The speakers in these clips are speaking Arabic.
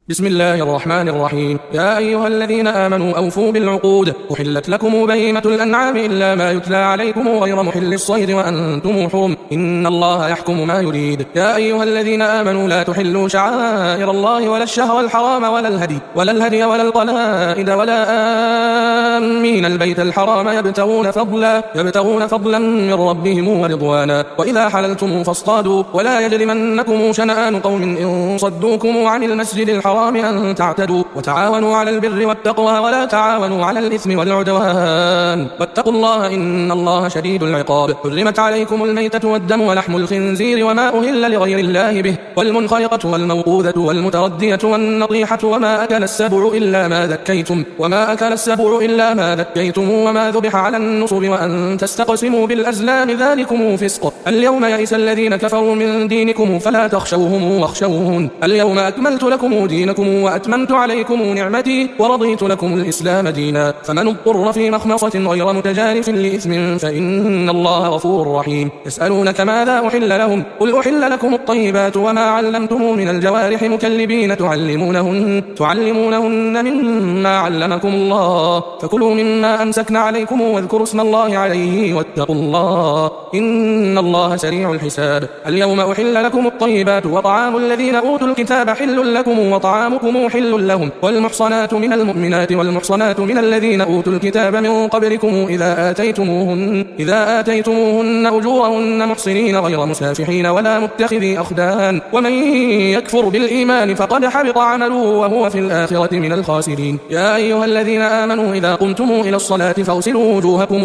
بسم الله الرحمن الرحيم. يا أيها الذين آمنوا أوفوا بالعقود. أحلت لكم بهيمة الأنعام إلا ما يتلى عليكم غير محل الصيد وأنتم حرم إن الله يحكم ما يريد. يا أيها الذين آمنوا لا تحلوا شعائر الله ولا الشهر الحرام ولا الهدي ولا القلائد ولا آمين البيت الحرام يبتغون فضلا من ربهم ورضوانا. وإذا حللتم فاصطادوا ولا يجرمنكم شنآن قوم إن صدوكم عن المسجد الحرام أن تعتدوا وتعاونوا على البر والتقوى ولا تعاونوا على الإثم والعدوان واتقوا الله إن الله شديد العقاب. حرمت عليكم الميتة والدم ولحم الخنزير وما أهل لغير الله به والمنخلقة والموقوذة والمتردية والنطيحة وما أكل السبع إلا ما ذكيتم وما ذبح على النصب وأن تستقسموا بالأزلام ذلكم فسق. اليوم يئس الذين كفروا من دينكم فلا تخشوهم واخشون. اليوم أكملت لكم دينكم وأتممت عليكم نعمتي ورضيت لكم الإسلام دينا. فمن اضطر في مخمصة غير متجانف لإثم فإن الله غفور رحيم. يسألونك ماذا أحل لهم قل أحل لكم الطيبات وما علمتم من الجوارح مكلبين تعلمونهن مما علمكم الله فكلوا مما أمسكن عليكم واذكروا اسم الله عليه واتقوا الله إن الله سريع الحساب. اليوم أحل لكم الطيبات وطعام الذين أوتوا الكتاب حل لكم وطعامكم حل لهم والمحصنات من المؤمنات والمحصنات من الذين أوتوا الكتاب من قبلكم إذا آتيتموهن أجورهن محصنين غير مسافحين ولا متخذي أخدان ومن يكفر بالإيمان فقد حبط عمله وهو في الآخرة من الخاسرين. يا أيها الذين آمنوا إذا قمتم إلى الصلاة فاغسلوا وجوهكم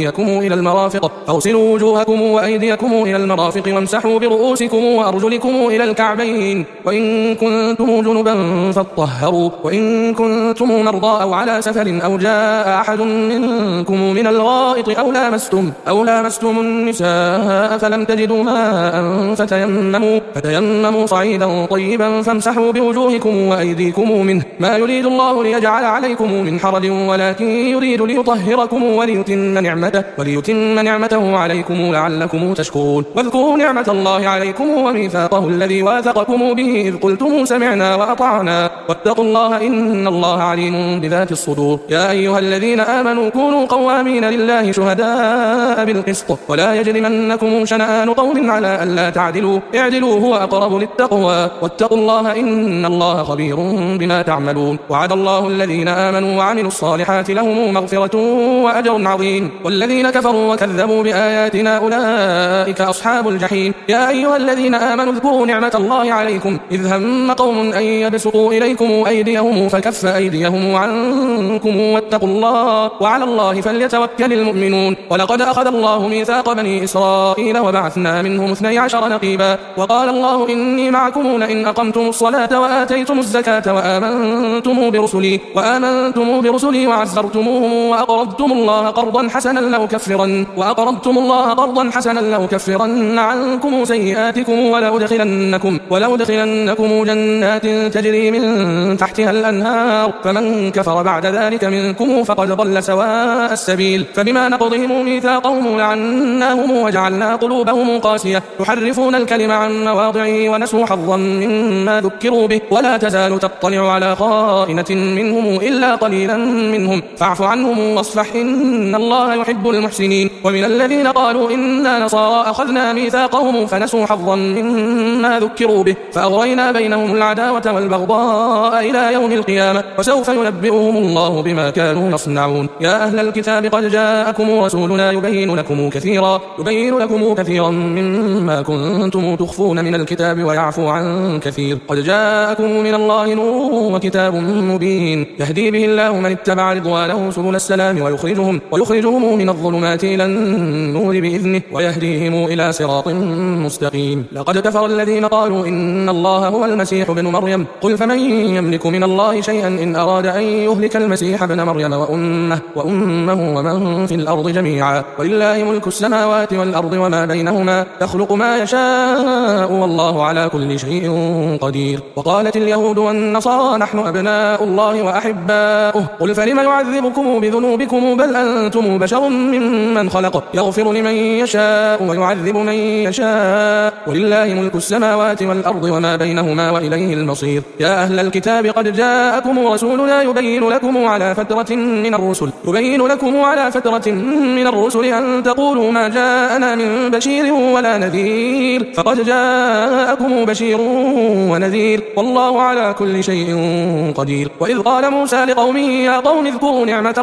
وأيديكم إلى المرافق وامسحوا برؤوسكم وأرجلكم إلى الكعبين وإن كنتم جنبا فاطهروا وإن كنتم مرضى أو على سفر أو جاء أحد منكم من الغائط أو لامستم النساء فلم تجدوا ماء فتيمموا صعيدا طيبا فامسحوا بوجوهكم وأيديكم منه ما يريد الله ليجعل عليكم من حرج ولكن يريد ليطهركم وليتم نعمته عليكم لعلكم تشكرون. واذكروا نعمة الله عليكم وميثاقه الذي واثقكم به إذ قلتم سمعنا وأطعنا واتقوا الله إن الله عليم بذات الصدور. يا أيها الذين آمنوا كونوا قوامين لله شهداء بالقسط ولا يجرمنكم شنآن قوم على ألا تعدلوا اعدلوا هو أقرب للتقوى واتقوا الله إن الله خبير بما تعملون. وعد الله الذين آمنوا وعملوا الصالحات لهم مغفرة وأجر عظيم والذين كفروا وكذبوا بآياتنا أولئك أصحاب الجحيم. يا أيها الذين آمنوا اذكروا نعمة الله عليكم إذ هم قوم أن يبسطوا إليكم أيديهم فكف أيديهم عنكم واتقوا الله وعلى الله فليتوكل المؤمنون. ولقد أخذ الله ميثاق بني إسرائيل وبعثنا منهم 12 نقيبا وقال الله إني معكم لئن أقمتم الصلاة وآتيتم الزكاة وآمنتم برسلي وعزرتموهم وأقرضتم الله قرضا حسنا لأكفرن عنكم سيئاتكم ولأدخلنكم جنات تجري من تحتها الأنهار فمن كفر بعد ذلك منكم فقد ضل سواء السبيل. فبما نقضهم ميثاقهم لعناهم وجعلنا قلوبهم قاسية يحرفون الكلم عن مواضعه ونسوا حظا مما ذكروا به ولا تزال تطلع على خائنة منهم إلا قليلا منهم فاعف عنهم واصفح إن الله يحب المحسنين. ومن الذين قالوا إنا نصارى أخذنا ميثاقهم فنسوا حظا مما ذكروا به فأغرينا بينهم العداوة والبغضاء إلى يوم القيامة وسوف ينبئهم الله بما كانوا يصنعون. يا أهل الكتاب قد جاءكم رسولنا يبين لكم كثيرا مما كنتم تخفون من الكتاب ويعفو عن كثير قد جاءكم من الله نور وكتاب مبين يهدي به الله من اتبع رضوانه سبل السلام ويخرجهم من الظلمات إلى النور بإذنه ويهديهم إلى صراط مستقيم. لقد كفر الذين قالوا إن الله هو المسيح ابن مريم قل فمن يملك من الله شيئا إن أراد أن يهلك المسيح ابن مريم وأمه ومن في الأرض جميعا ولله ملك السماوات والأرض وما بينهما يخلق ما يشاء والله على كل شيء قدير. وقالت اليهود والنصارى نحن أبناء الله وأحباؤه قل فلم يعذبكم بذنوبكم بل أنتم بشر ممن خلق يغفر لمن يشاء ويعذب من يشاء ولله ملك السماوات والأرض وما بينهما وإليه المصير. يا أهل الكتاب قد جاءكم رسولنا يبين لكم على فترة من الرسل أن تقولوا ما جاءنا من بشير ولا نذير، فقد جاءكم بشير ونذير والله على كل شيء قدير. وإذ قال موسى لقومه يا قوم اذكروا نعمة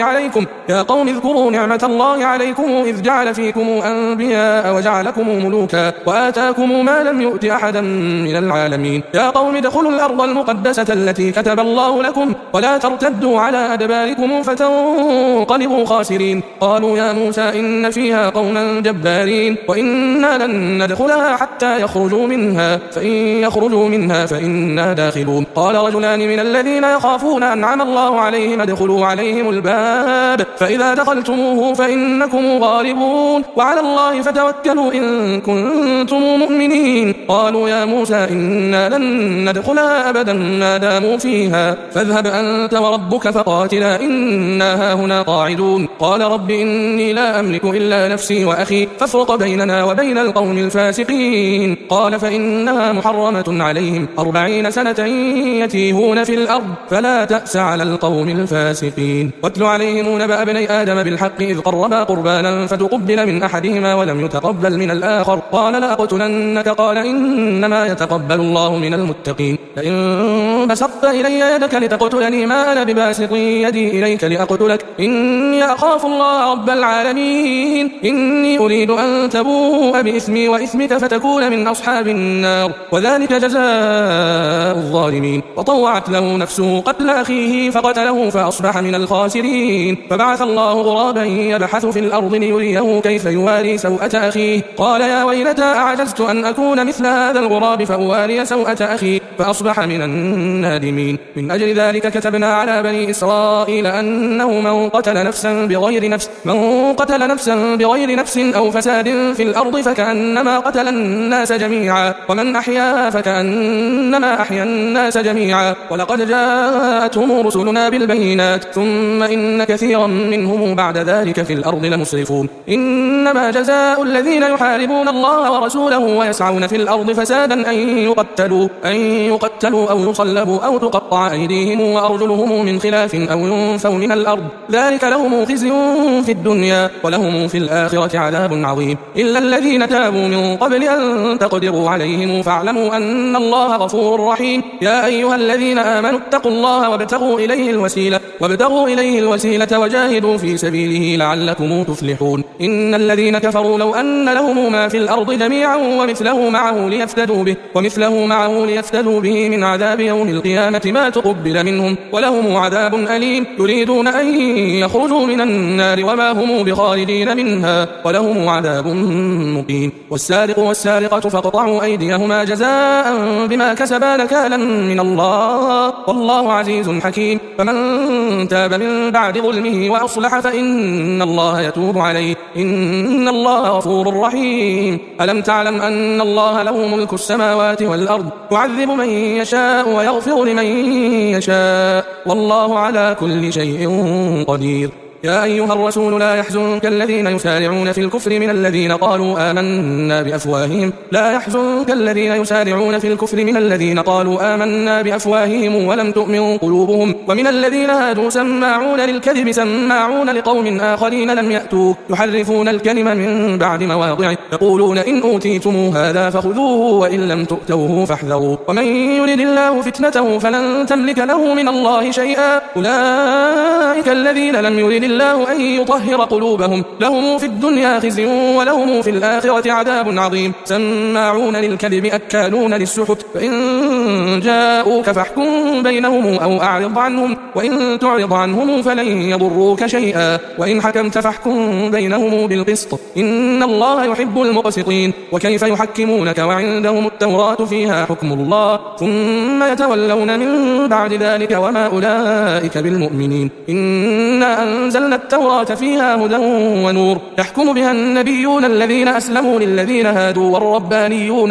الله عليكم إذ جعل فيكم أنبياء وجعلكم ملوكا وآتاكم ما لم يؤت أحدا من العالمين. يا قوم ادخلوا الأرض المقدسة التي كتب الله لكم ولا ترتدوا على أدباركم فتنقلبوا خاسرين. قالوا يا موسى إن فيها قوما جبارين وإنا لن ندخلها حتى يخرجوا منها، فإن يخرجوا منها فإنا داخلون. قال رجلان من الذين يخافون أنعم الله عليهم ادخلوا عليهم الباب فإذا دخلتموه فإنكم غالبون وعلى الله فتوكلوا إن كنتم مؤمنين. قالوا يا موسى إنا لن ندخلها أبدا ما داموا فيها فاذهب أنت وربك فقاتلا إنا هاهنا قاعدون. قال رب إني لا أملك إلا نفسي وأخي فافرق بيننا وبين القوم الفاسقين. قال فإنها محرمة عليهم 40 سنة يتيهون في الأرض فلا تأس على القوم الفاسقين. واتل عليهم نبأ ابني آدم بالحق إذ قربا قربانا فتقبل من أحدهما ولم يتقبل من الآخر قال لأقتلنك قال إنما يتقبل الله من المتقين. لئن بسطت إلي يدك لتقتلني ما أنا بباسط يدي إليك لأقتلك إني أخاف الله رب العالمين. إني أريد أن تبوء بإثمي وإثمك فتكون من أصحاب النار وذلك جزاء الظالمين. وطوعت له نفسه قتل أخيه فقتله فأصبح من الخاسرين. فبعث الله غرابا يبحث في الأرض ليريه كيف يواري سوءة أخيه قال يا ويلتى أعجزت أن أكون مثل هذا الغراب فأواري سوءة أخي فأصبح من النادمين. من أجل ذلك كتبنا على بني إسرائيل أنه من قتل نفسا بغير نفس أو فساد في الأرض فكأنما قتل الناس جميعا ومن أحياها فكأنما أحيا الناس جميعا. ولقد جاءتهم رسلنا بالبينات ثم إن كثيرا منهم بعد ذلك في الأرض لمسرفون. إنما جزاء الذين يحاربون الله ورسوله ويسعون في الأرض فسادا أن يقتلوا أو يصلبوا أو تقطع أيديهم وأرجلهم من خلاف أو ينفوا من الأرض ذلك لهم خزي في الدنيا ولهم في الآخرة عذاب عظيم. إلا الذين تابوا من قبل أن تقدروا عليهم فاعلموا أن الله غفور رحيم. يا أيها الذين آمنوا اتقوا الله وابتغوا إليه الوسيلة وجاهدوا في سبيله لعلكم تفلحون. إن الذين كفروا لو أن لهم ما في الأرض جميعا ومثله معه ليفتدوا به من عذاب يوم القيامة ما تقبل منهم ولهم عذاب أليم. يريدون أن يخرجوا من النار وما هم بخارجين منها ولهم عذاب مقيم. والسارق والسارقة فاقطعوا أيديهما جزاء بما كسبا نكالا من الله والله عزيز حكيم. فمن تاب من بعد ظلمه وأصلح فإن الله يتوب عليه إن الله غفور رحيم. ألم تعلم أن الله له ملك السماوات والأرض يعذب من يشاء ويغفر لمن يشاء والله على كل شيء قدير. يا أيها الرسول لا يحزنك الذين يسارعون في الكفر من الذين قالوا آمنا بأفواههم ولم تؤمن قلوبهم ومن الذين هادوا سماعون للكذب سماعون لقوم آخرين لم يأتوك يحرفون الكلم من بعد مواضعه يقولون إن أوتيتم هذا فخذوه وإن لم تؤتوه فاحذروا ومن يرد الله فتنته فلن تملك له من الله شيئا أولئك الذين لم يرد الله أن يطهر قلوبهم لهم في الدنيا خزي ولهم في الآخرة عذاب عظيم. سماعون للكذب أكالون للسحت فإن جاءوك فاحكم بينهم أو أعرض عنهم وإن تعرض عنهم فلن يضروك شيئا وإن حكمت فاحكم بينهم بالقسط إن الله يحب المقسطين. وكيف يحكمونك وعندهم التوراة فيها حكم الله ثم يتولون من بعد ذلك وما أولئك بالمؤمنين. إنا أنزلنا أنزلنا التوراة فيها هدى ونور يحكم بها النبيون الذين أسلموا للذين هادوا والربانيون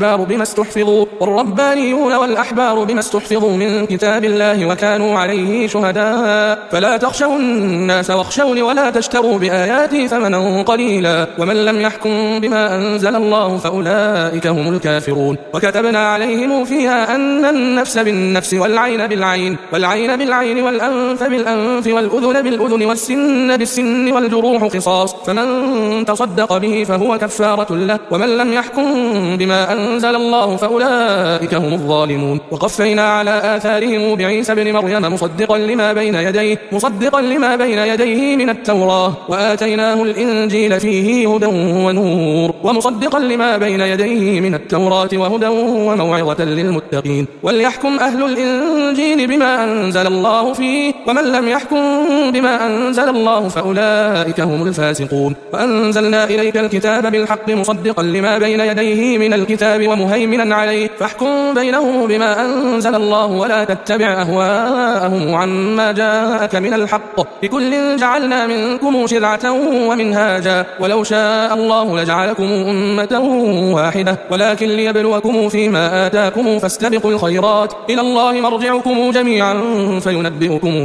والأحبار بما استحفظوا من كتاب الله وكانوا عليه شهداء فلا تخشوا الناس واخشوني ولا تشتروا بآياتي ثمنا قليلا ومن لم يحكم بما أنزل الله فأولئك هم الكافرون وكتبنا عليهم فيها أن النفس بالنفس والعين بالعين والأنف بالأنف والأذن بالأذن والسن بالسن والجروح قصاص فمن تصدق به فهو كفارة له ومن لم يحكم بما أنزل الله فأولئك هم الظالمون وقفينا على آثارهم بعيسى بن مريم مصدقا لما بين يديه من التوراة وآتيناه الإنجيل فيه هدى ونور ومصدقا لما بين يديه من التوراة وهدى وموعظة للمتقين وليحكم أهل الإنجيل بما أنزل الله فيه ومن لم يحكم بما أنزل الله فأولئك هم الفاسقون وأنزلنا إليك الكتاب بالحق مصدقا لما بين يديه من الكتاب ومهيمنا عليه فاحكم بينهم بما أنزل الله ولا تتبع أهواءهم عما جاءك من الحق لكل جعلنا منكم شرعة ومنهاجا ولو شاء الله لجعلكم أمة واحدة ولكن ليبلوكم فيما آتاكم فاستبقوا الخيرات إلى الله مرجعكم جميعا فينبئكم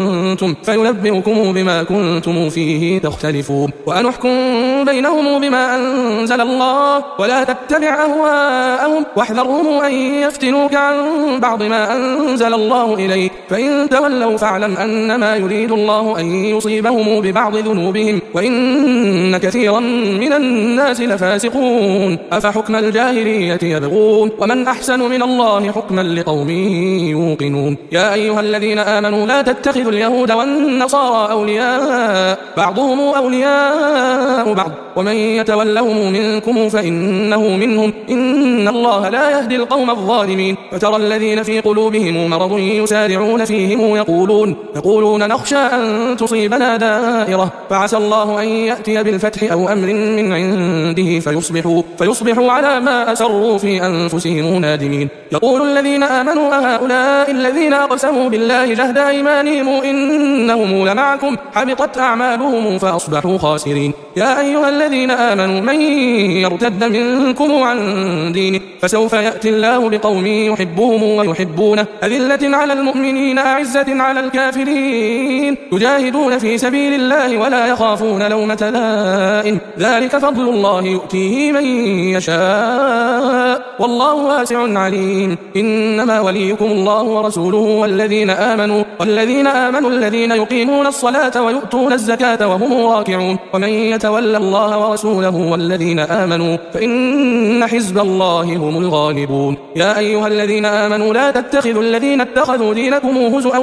بما كنتم فيه تختلفون وأنحكم بينهم بما أنزل الله ولا تتبع أهواءهم واحذرهم أن يفتنوك عن بعض ما أنزل الله إليك فإن تولوا فاعلم أنما يريد الله أن يصيبهم ببعض ذنوبهم وإن كثيرا من الناس لفاسقون أفحكم الجاهلية يبغون ومن أحسن من الله حكما لقوم يوقنون يا أيها الذين آمنوا لا تتخذوا اليهود والنصارى أولياء بعضهم أولياء بعض ومن يتولهم منكم فإنه منهم إن الله لا يهدي القوم الظالمين فترى الذين في قلوبهم مرض يسارعون فيهم يقولون نخشى أن تصيبنا دائرة فعسى الله أن يأتي بالفتح أو أمر من عنده فيصبحوا على ما أسروا في أنفسهم نادمين يقول الذين آمنوا أهؤلاء الذين أقسموا بالله جهد أيمانهم إنهم لمعكم حبطت أعمالهم فأصبحوا خاسرين يا أيها الذين آمنوا من يرتد منكم عن دينه فسوف يأتي الله بقوم يحبهم ويحبونه أذلة على المؤمنين أعزة على الكافرين يجاهدون في سبيل الله ولا يخافون لومة لائم ذلك فضل الله يؤتيه من يشاء والله واسع عليم إنما وليكم الله ورسوله والذين آمنوا الذين يقيمون الصلاة ويؤتون الزكاة وهم راكعون ومن يتولى الله ورسوله والذين آمنوا فإن حزب الله هم الغالبون يا أيها الذين آمنوا لا تتخذوا الذين اتخذوا دينكم هزؤا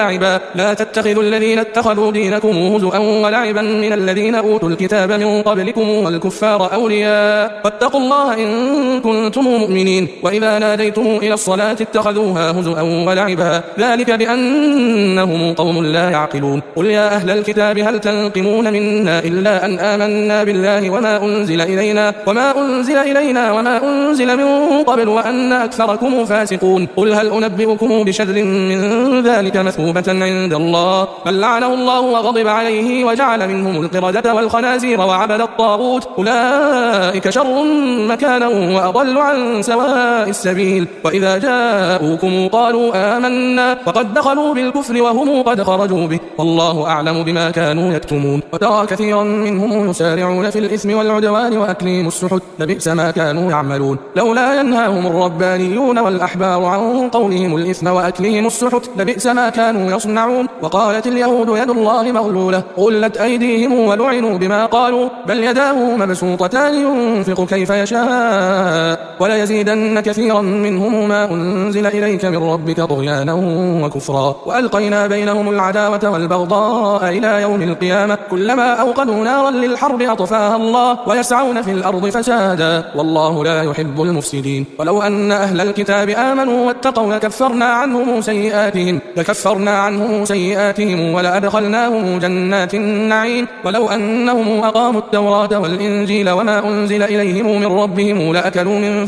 ولعبا من الذين أوتوا الكتاب من قبلكم والكفار أولياء واتقوا الله إن كنتم مؤمنين وإذا ناديتم إلى الصلاة اتخذوها هزؤا ولعبا ذلك بأنهم قوم لا يعقلون قل يا أهل الكتاب هل تنقمون منا إلا أن آمنا بالله وما أنزل إلينا وما أنزل من قبل وأن أكثركم فاسقون قل هل أنبئكم بشر من ذلك مثوبة عند الله بل لعنه الله وغضب عليه وجعل منهم القردة والخنازير وعبد الطاغوت أولئك شر مكانا وأضل عن سواء السبيل وإذا جاءوكم قالوا آمنا وقد دخلوا بالكفر وهم قد خرجوا به والله أعلم بما كانوا يكتمون وترى كثيرا منهم يسارعون في الإثم والعدوان وأكلهم السحت لبئس ما كانوا يعملون لولا ينهاهم الربانيون والأحبار عن قولهم الإثم وأكلهم السحت لبئس ما كانوا يصنعون وقالت اليهود يد الله مغلولة غلت أيديهم ولعنوا بما قالوا بل يداه مبسوطتان ينفق كيف يشاء وليزيدن كثيرا منهم ما أنزل إليك من ربك طغيانا وكفرا وألقينا بينهم العداوة والبغضاء إلى يوم القيامة كلما أوقدوا نارا للحرب أطفاها الله ويسعون في الأرض فسادا والله لا يحب المفسدين ولو أن أهل الكتاب آمنوا واتقوا لكفرنا عنهم سيئاتهم ولأدخلناهم جنات النعيم ولو أنهم أقاموا التوراة والإنجيل وما أنزل إليهم من ربهم لأكلوا من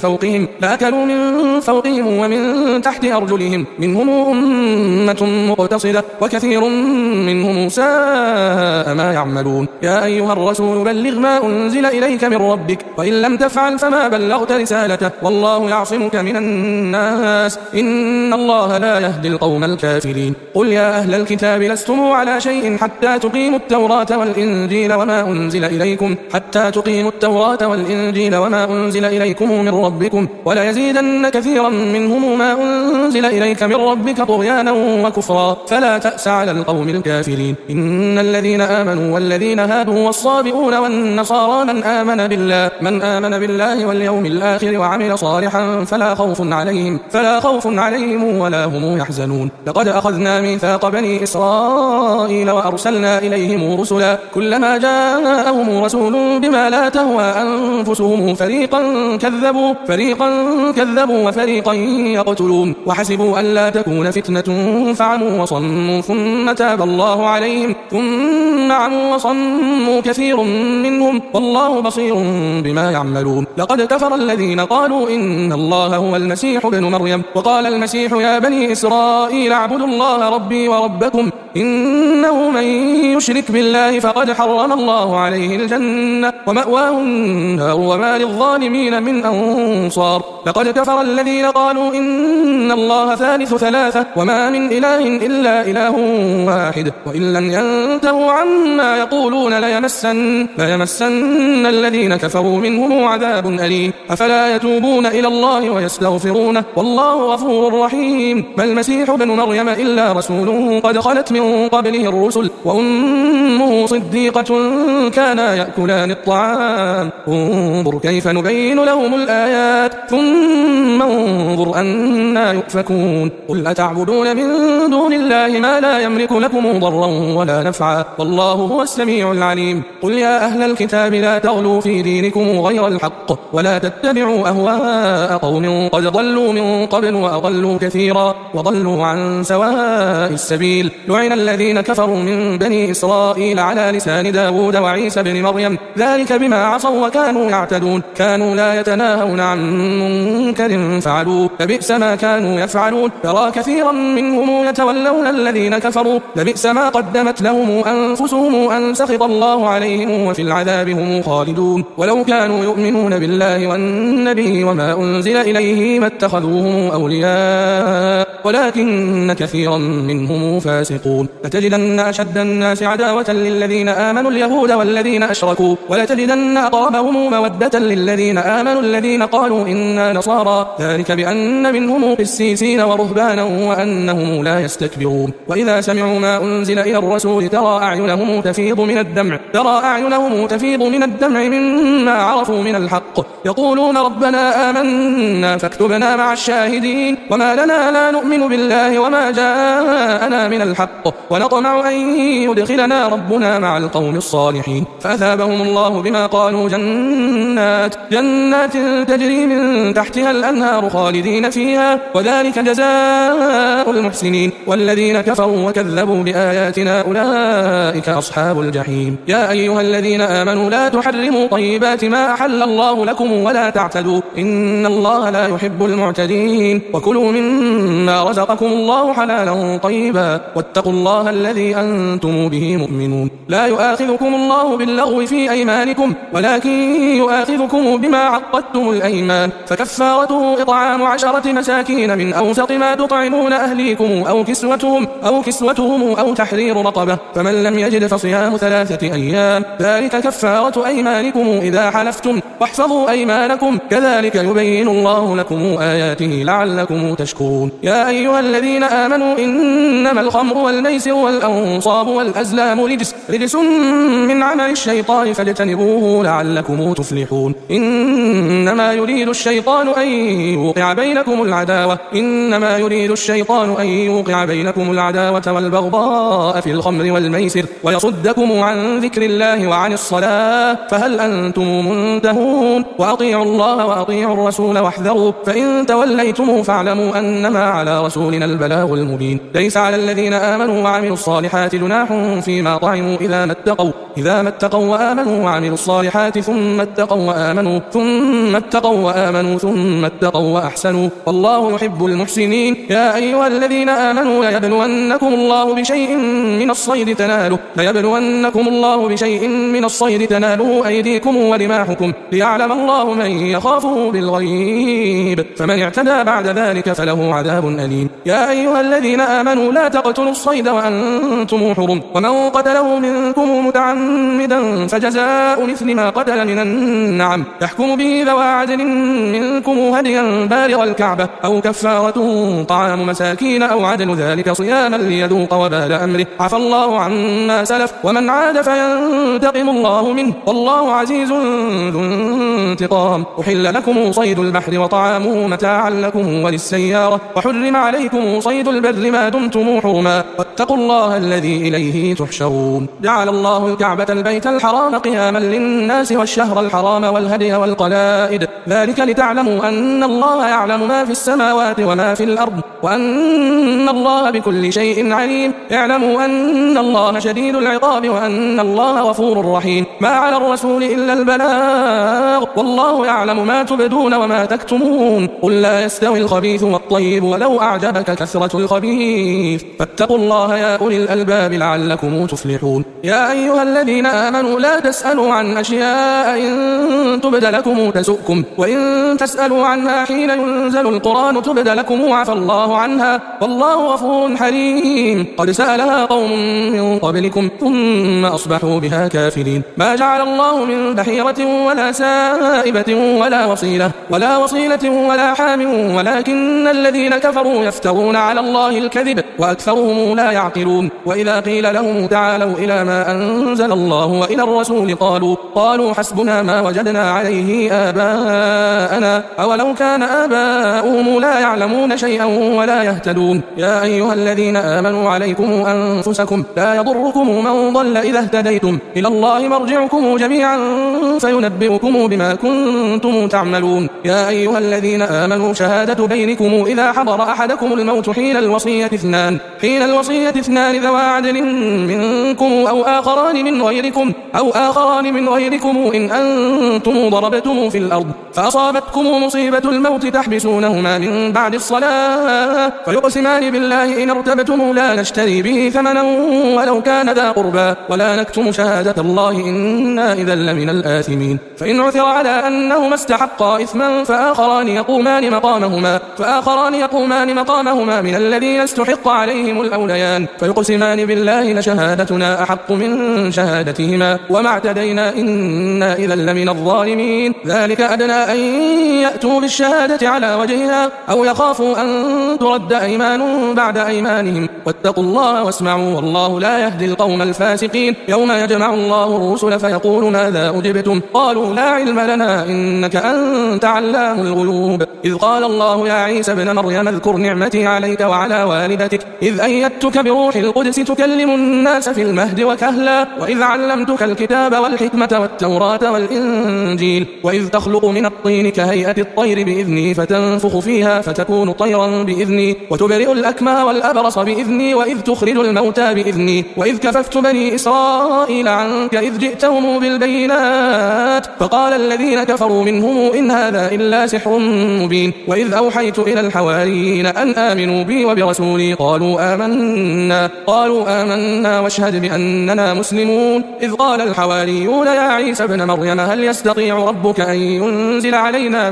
فوقهم ومن تحت أرجلهم منهم أمة مقتصدة وكثير منهم منهم ساء ما يعملون. يا أيها الرسول بلغ ما أنزل إليك من ربك وإن لم تفعل فما بلغت رسالته والله يعصمك من الناس إن الله لا يهدي القوم الكافرين. قل يا أهل الكتاب لستم على شيء حتى تقيموا التوراة والإنجيل وما أنزل إليكم من ربكم ولا يزيدن كثيرا منهم ما أنزل إليك من ربك طغيانا وكفرا فلا تأس على القوم الكافرين. إن الذين آمنوا والذين هادوا والصابئون والنصارى من آمن بالله واليوم الآخر وعمل صالحا فلا خوف عليهم ولا هم يحزنون. لقد أخذنا ميثاق بني إسرائيل وأرسلنا إليهم رسلا كلما جاءهم رسول بما لا تهوى أنفسهم فريقا كذبوا وفريقا يقتلون وحسبوا أن لا تكون فتنة فعموا وصموا ثم تاب الله عليهم ثم عموا وصموا كثير منهم والله بصير بما يعملون. لقد كفر الذين قالوا إن الله هو المسيح ابن مريم وقال المسيح يا بني إسرائيل اعبدوا الله ربي وربكم إنه من يشرك بالله فقد حرم الله عليه الجنة ومأواه النار وما للظالمين من أنصار. لقد كفر الذين قالوا إن الله ثالث ثلاثة وما من إله إلا إله واحد وإن لم ينتهوا عما يقولون ليمسن الذين كفروا منهم عذاب أليم. أفلا يتوبون إلى الله ويستغفرونه والله غفور رحيم. ما المسيح ابن مريم إلا رسول قد خلت من قبله الرسل وأمه صديقة كانا يأكلان الطعام انظر كيف نبين لهم الآيات ثم انظر أنا يؤفكون. قل أتعبدون من دون الله ما لا يملك لكم ضرا ولا نفعا والله هو السميع العليم. قل يا أهل الكتاب لا تغلوا في دينكم غير الحق ولا تتبعوا أهواء قوم قد ضلوا من قبل وأضلوا كثيرا وضلوا عن سواء السبيل. لعن الذين كفروا من بني إسرائيل على لسان داود وعيسى بن مريم ذلك بما عصوا وكانوا يعتدون كانوا لا يتناهون عن منكر فعلوه لبئس ما كانوا يفعلون. ترى كثيرا منهم يتولون الذين كفروا لبئس ما قدمت لهم أنفسهم أن سخط الله عليهم وفي العذاب هم خالدون. ولو كانوا يؤمنون بالله والنبي وما أنزل إليه ما اتخذوهم أولياء ولكن كثيرا منهم فاسقون. لتجدن أشد الناس عداوة للذين آمنوا اليهود والذين أشركوا ولتجدن أقربهم مودة للذين آمنوا الذين قالوا إنا نصارى ذلك بأن منهم قسيسين ورهبانا وأنهم لا يستكبرون. وإذا سمعوا ما أنزل إلى الرسول ترى أعينهم تفيض من الدمع مما عرفوا من الحق يقولون ربنا آمنا فاكتبنا مع الشاهدين. وما لنا لا نؤمن بالله وما جاءنا من الحق ونطمع أن يدخلنا ربنا مع القوم الصالحين. فأثابهم الله بما قالوا جنات تجري من تحتها الأنهار خالدين فيها وذلك جزاء المحسنين. والذين كفروا وكذبوا بآياتنا أولئك أصحاب الجحيم. يا أيها الذين آمنوا لا تحرموا طيبات ما أحل الله لكم ولا تعتدوا إن الله لا يحب المعتدين. وكلوا مما رزقكم الله حلالا طيبا واتقوا الله الذي أنتم به مؤمنون. لا يؤاخذكم الله باللغو في أيمانكم ولكن يؤاخذكم بما عقدتم الأيمان فكفارته إطعام 10 مساكين من أوسط ما تطعمون أهليكم أو كسوتهم أو تحرير رقبة فمن لم يجد فصيام 3 أيام ذلك كفارة أيمانكم إذا حلفتم واحفظوا أيمانكم كذلك يبين الله لكم آياته لعلكم تشكرون. يا أيها الذين آمنوا إنما الخمر والميسر والأنصاب والأزلام رجس من عمل الشيطان فاجتنبوه لعلكم تفلحون. إنما يريد الشيطان أن يوقع بينكم العداوة والبغضاء في الخمر والميسر ويصدكم عن ذكر الله وعن الصلاة فهل أنتم منتهون. وأطيعوا الله وأطيعوا الرسول واحذروا، فإن توليتم فاعلموا أنما على رسولنا البلاغ المبين. ليس على الذين آمنوا وعملوا الصالحات جناح فيما طعموا إذا ما اتقوا وآمنوا وعملوا الصالحات ثم اتقوا وآمنوا ثم اتقوا وأحسنوا والله يحب المحسنين. يا أيها الذين آمنوا ليبلونكم الله بشيء من الصيد تناله أيديكم ورماحكم ليعلم الله من يخافه بالغيب، فمن اعتدى بعد ذلك فله عذاب أليم. يا أيها الذين آمنوا لا تقتلوا الصيد وأنتم حرم، ومن قتله منكم متعمدا فجزاء مثل ما قتل من النعم يحكم به ذوى عدل منكم هديا بالغ الكعبة أو كفارة طعام مساكين أو عدل ذلك صياما ليذوق وبال أمره، عفى الله عما سلف ومن عاد فينتقم الله منه والله عزيز ذو انتقام. أحل لكم صيد البحر وطعامه متاعا لكم وللسيارة، وحرم عليكم صيد البر ما دمتم حرما، واتقوا الله الذي إليه تحشرون. جعل الله الكعبة البيت الحرام قياما للناس والشهر الحرام والهدي والقلائد، ذلك لتعلموا أن الله يعلم ما في السماوات وما في الأرض وأن الله بكل شيء عليم. اعلموا أن الله شديد العقاب وأن الله غفور رحيم. ما على الرسول إلا البلاغ والله يعلم ما تبدون وما تكتمون. قل لا يستوي الخبيث والطيب ولو أعجبك كثرة الخبيث، فاتقوا الله يا أولي الألباب لعلكم تفلحون. يا أيها الذين آمنوا لا تسألوا عن أشياء إن تبد لكم تسؤكم، وإن تسألوا عنها حين ينزل القرآن تبد لكم عفى الله عنها والله غفور حليم. قد سألها قوم من قبلكم ثم أصبحوا بها كافرين. ما جعل الله من بحيرة ولا سائبة ولا وصيلة ولا حام ولكن الذين كفروا يفترون على الله الكذب وأكثرهم لا يعقلون. وإذا قيل لهم تعالوا إلى ما أنزل الله وإلى الرسول قالوا حسبنا ما وجدنا عليه آباءنا أولو كان آباؤهم لا يعلمون شيئا ولا يهتدون. يا أيها الذين آمنوا عليكم أنفسكم لا يضركم من ضل إذا اهتديتم إلى الله مرجعكم جميعا فينبئكم بما كنتم تعملون. يا أيها الذين آمنوا شهادة بينكم إذا حضر أحدكم الموت حين الوصية اثنان ذوى عدل منكم أو آخران من غيركم إن أنتم ضربتم في الأرض فأصابتكم مصيبة الموت تحبسونهما من بعد الصلاة فيقسمان بالله إن ارتبتم لا نشتري به ثمنا ولو كان ذا قربى ولا نكتم شهادة الله إنا إذا لمن الآثمين. فإن عثر على أنهما استحقا إثما فآخران يقومان مقامهما من الذين استحق عليهم الأوليان فيقسمان بالله لشهادتنا أحق من شهادتهما وما اعتدينا إنا إذا لمن الظالمين. ذلك أدنى أن يأتوا بالشهادة على وجهها أو يخافوا أن ترد أيمان بعد أيمانهم واتقوا الله واسمعوا والله لا يهدي القوم الفاسقين. يوم يجمع الله الرسل فيقول ماذا أجبتم قالوا لا علم لنا إنك أنت علام الغيوب. إذ قال الله يا عيسى ابن مريم اذكر نعمتي عليك وعلى والدتك إذ أيدتك بروح القدس تكلم الناس في المهد وكهلا وإذ علمتك الكتاب والحكمة والتوراة والإنجيل وإذ تخلق من الطين كهيئة الطير بإذني فتنفخ فيها فتكون طيرا بإذني وتبرئ الأكمه والأبرص بإذني وإذ تخرج الموتى بإذني وإذ كففت بني إسرائيل عنك إذ جئتهم بالبينات فقال الذين كفروا منهم إن هذا إلا سحر مبين. وإذ أوحيت إلى الحواريين أن آمنوا بي وبرسولي قالوا آمنا واشهد بأننا مسلمون. إذ قال الحواريون يا عيسى ابن مريم هل يستطيع ربك أن ينزل علينا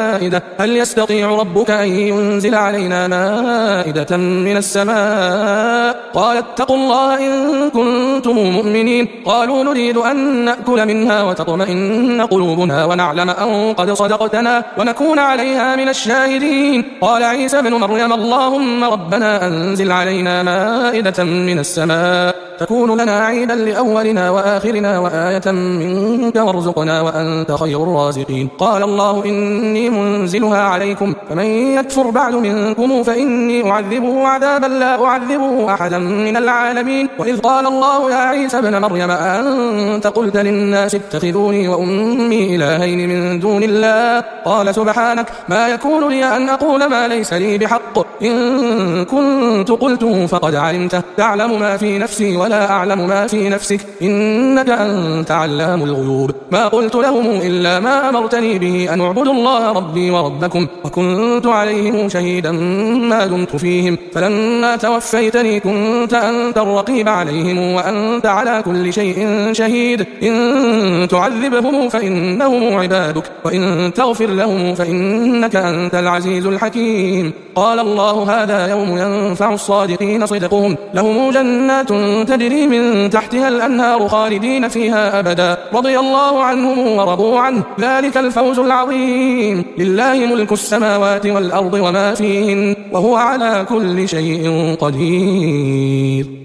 مائدة من السماء قال اتقوا الله إن كنتم مؤمنين. قالوا نريد أن نأكل منها وتطمئن قلوبنا ونعلم أن قد صدقتنا ونكون عليها من الشاهدين. قال عيسى ابن مريم اللهم ربنا أنزل علينا مائدة من السماء تكون لنا عيدا لأولنا وآخرنا وآية منك وارزقنا وأنت خير الرازقين. قال الله إني منزلها عليكم فمن يكفر بعد منكم فإني أعذبه عذابا لا أعذبه أحدا من العالمين. وإذ قال الله يا عيسى ابن مريم أنت قلت للناس اتخذوني وأمي إلهين من دون الله قال سبحانك ما يكون لي أن أقول ما ليس لي بحق إن كنت قلته فقد علمته تعلم ما في نفسي ولا أعلم ما في نفسك إنك أنت علام الغيوب. ما قلت لهم إلا ما أمرتني به أن اعبدوا الله ربي وربكم وكنت عليهم شهيدا ما دمت فيهم فلما توفيتني كنت أنت الرقيب عليهم وأنت على كل شيء شهيد. إن تعذبهم فإنهم عبادك وإن تغفر لهم فإنك أنت العزيز الحكيم. قال الله هذا يوم ينفع الصادقين صدقهم لهم جنات تجري من تحتها الأنهار خالدين فيها أبدا رضي الله عنهم ورضوا عنه ذلك الفوز العظيم. لله ملك السماوات والأرض وما فيهن وهو على كل شيء قدير.